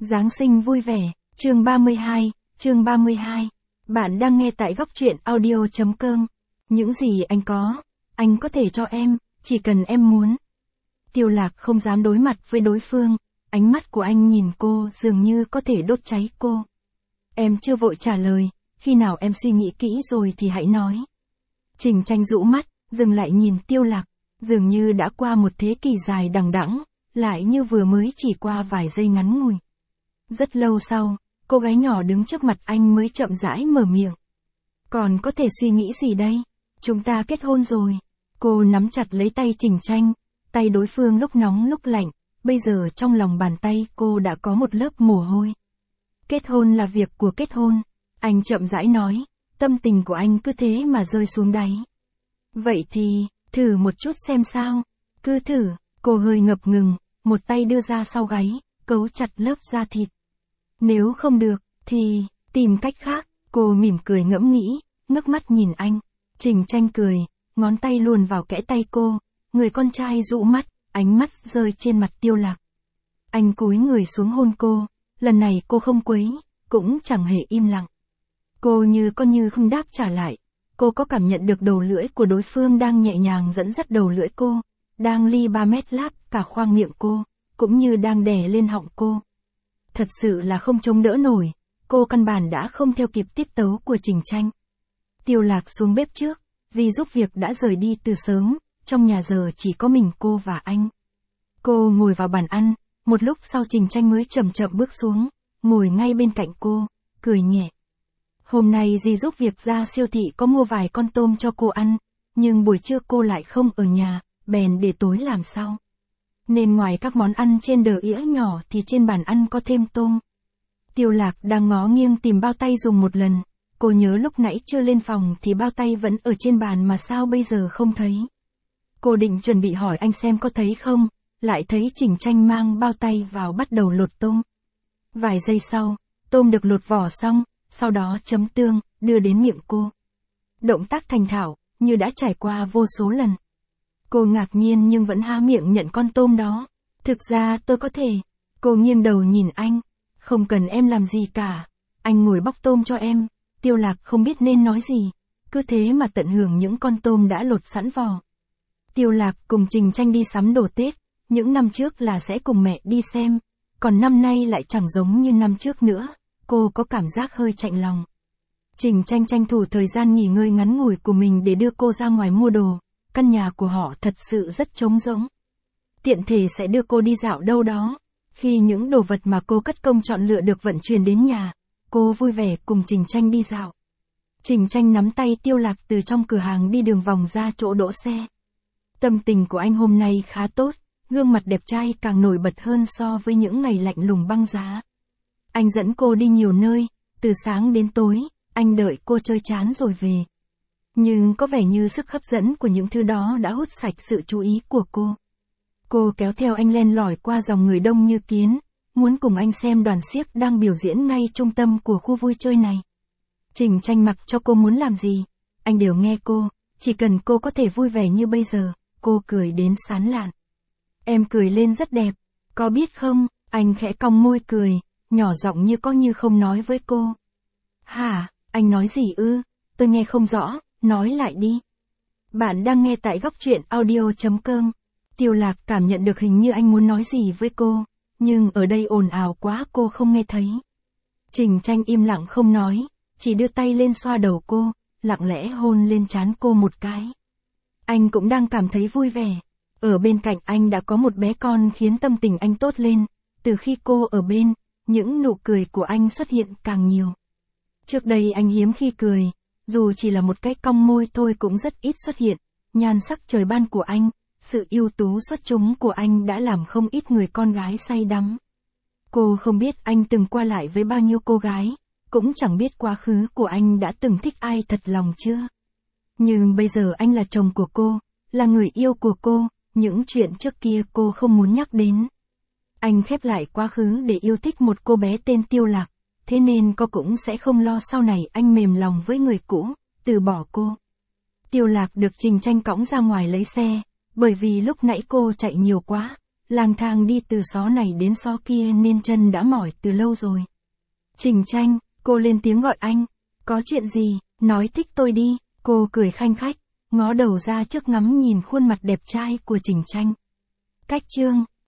Giáng sinh vui vẻ, chương 32. Bạn đang nghe tại góc truyện audio.com. Những gì anh có thể cho em, chỉ cần em muốn. Tiêu Lạc không dám đối mặt với đối phương, ánh mắt của anh nhìn cô dường như có thể đốt cháy cô. Em chưa vội trả lời, khi nào em suy nghĩ kỹ rồi thì hãy nói. Trình Tranh rũ mắt, dừng lại nhìn Tiêu Lạc, dường như đã qua một thế kỷ dài đằng đẵng, lại như vừa mới chỉ qua vài giây ngắn ngủi. Rất lâu sau, cô gái nhỏ đứng trước mặt anh mới chậm rãi mở miệng. Còn có thể suy nghĩ gì đây? Chúng ta kết hôn rồi. Cô nắm chặt lấy tay Trình Tranh, tay đối phương lúc nóng lúc lạnh, bây giờ trong lòng bàn tay cô đã có một lớp mồ hôi. Kết hôn là việc của kết hôn, anh chậm rãi nói, tâm tình của anh cứ thế mà rơi xuống đáy. Vậy thì, thử một chút xem sao, cứ thử, cô hơi ngập ngừng, một tay đưa ra sau gáy, cấu chặt lớp da thịt. Nếu không được, thì, tìm cách khác, cô mỉm cười ngẫm nghĩ, ngước mắt nhìn anh. Trình Tranh cười, ngón tay luồn vào kẽ tay cô, người con trai dụ mắt, ánh mắt rơi trên mặt Tiêu Lạc. Anh cúi người xuống hôn cô, lần này cô không quấy, cũng chẳng hề im lặng. Cô như không đáp trả lại, cô có cảm nhận được đầu lưỡi của đối phương đang nhẹ nhàng dẫn dắt đầu lưỡi cô, đang ly 3 mét láp cả khoang miệng cô, cũng như đang đè lên họng cô. Thật sự là không chống đỡ nổi, cô căn bản đã không theo kịp tiết tấu của Trình Tranh. Tiêu Lạc xuống bếp trước, dì giúp việc đã rời đi từ sớm, trong nhà giờ chỉ có mình cô và anh. Cô ngồi vào bàn ăn, một lúc sau Trình Tranh mới chậm chậm bước xuống, ngồi ngay bên cạnh cô, cười nhẹ. Hôm nay dì giúp việc ra siêu thị có mua vài con tôm cho cô ăn, nhưng buổi trưa cô lại không ở nhà, bèn để tối làm sau. Nên ngoài các món ăn trên đĩa nhỏ thì trên bàn ăn có thêm tôm. Tiêu Lạc đang ngó nghiêng tìm bao tay dùng một lần, cô nhớ lúc nãy chưa lên phòng thì bao tay vẫn ở trên bàn mà sao bây giờ không thấy. Cô định chuẩn bị hỏi anh xem có thấy không, lại thấy Trình Tranh mang bao tay vào bắt đầu lột tôm. Vài giây sau, tôm được lột vỏ xong, sau đó chấm tương, đưa đến miệng cô. Động tác thành thạo, như đã trải qua vô số lần. Cô ngạc nhiên nhưng vẫn há miệng nhận con tôm đó. Thực ra tôi có thể. Cô nghiêng đầu nhìn anh. Không cần em làm gì cả. Anh ngồi bóc tôm cho em. Tiêu Lạc không biết nên nói gì. Cứ thế mà tận hưởng những con tôm đã lột sẵn vỏ. Tiêu Lạc cùng Trình Tranh đi sắm đồ Tết. Những năm trước là sẽ cùng mẹ đi xem. Còn năm nay lại chẳng giống như năm trước nữa. Cô có cảm giác hơi chạnh lòng. Trình Tranh tranh thủ thời gian nghỉ ngơi ngắn ngủi của mình để đưa cô ra ngoài mua đồ. Căn nhà của họ thật sự rất trống rỗng. Tiện thể sẽ đưa cô đi dạo đâu đó. Khi những đồ vật mà cô cất công chọn lựa được vận chuyển đến nhà, cô vui vẻ cùng Trình Tranh đi dạo. Trình Tranh nắm tay Tiêu Lạc từ trong cửa hàng đi đường vòng ra chỗ đỗ xe. Tâm tình của anh hôm nay khá tốt, gương mặt đẹp trai càng nổi bật hơn so với những ngày lạnh lùng băng giá. Anh dẫn cô đi nhiều nơi, từ sáng đến tối, anh đợi cô chơi chán rồi về. Nhưng có vẻ như sức hấp dẫn của những thứ đó đã hút sạch sự chú ý của cô. Cô kéo theo anh len lỏi qua dòng người đông như kiến, muốn cùng anh xem đoàn xiếc đang biểu diễn ngay trung tâm của khu vui chơi này. Trình Tranh mặc cho cô muốn làm gì, anh đều nghe cô, chỉ cần cô có thể vui vẻ như bây giờ, cô cười đến sán lạn. Em cười lên rất đẹp, có biết không, anh khẽ cong môi cười, nhỏ giọng như có như không nói với cô. Hả, anh nói gì ư, tôi nghe không rõ. Nói lại đi. Bạn đang nghe tại góc truyện audio.com. Tiêu Lạc cảm nhận được hình như anh muốn nói gì với cô, nhưng ở đây ồn ào quá cô không nghe thấy. Trình Tranh im lặng không nói, chỉ đưa tay lên xoa đầu cô, lặng lẽ hôn lên trán cô một cái. Anh cũng đang cảm thấy vui vẻ. Ở bên cạnh anh đã có một bé con khiến tâm tình anh tốt lên, từ khi cô ở bên, những nụ cười của anh xuất hiện càng nhiều. Trước đây anh hiếm khi cười. Dù chỉ là một cái cong môi thôi cũng rất ít xuất hiện, nhan sắc trời ban của anh, sự ưu tú xuất chúng của anh đã làm không ít người con gái say đắm. Cô không biết anh từng qua lại với bao nhiêu cô gái, cũng chẳng biết quá khứ của anh đã từng thích ai thật lòng chưa. Nhưng bây giờ anh là chồng của cô, là người yêu của cô, những chuyện trước kia cô không muốn nhắc đến. Anh khép lại quá khứ để yêu thích một cô bé tên Tiêu Lạc. Thế nên cô cũng sẽ không lo sau này anh mềm lòng với người cũ, từ bỏ cô. Tiêu Lạc được Trình Tranh cõng ra ngoài lấy xe, bởi vì lúc nãy cô chạy nhiều quá, lang thang đi từ xó này đến xó kia nên chân đã mỏi từ lâu rồi. Trình Tranh, cô lên tiếng gọi anh. Có chuyện gì, nói thích tôi đi, cô cười khanh khách, ngó đầu ra trước ngắm nhìn khuôn mặt đẹp trai của Trình Tranh. Cách chương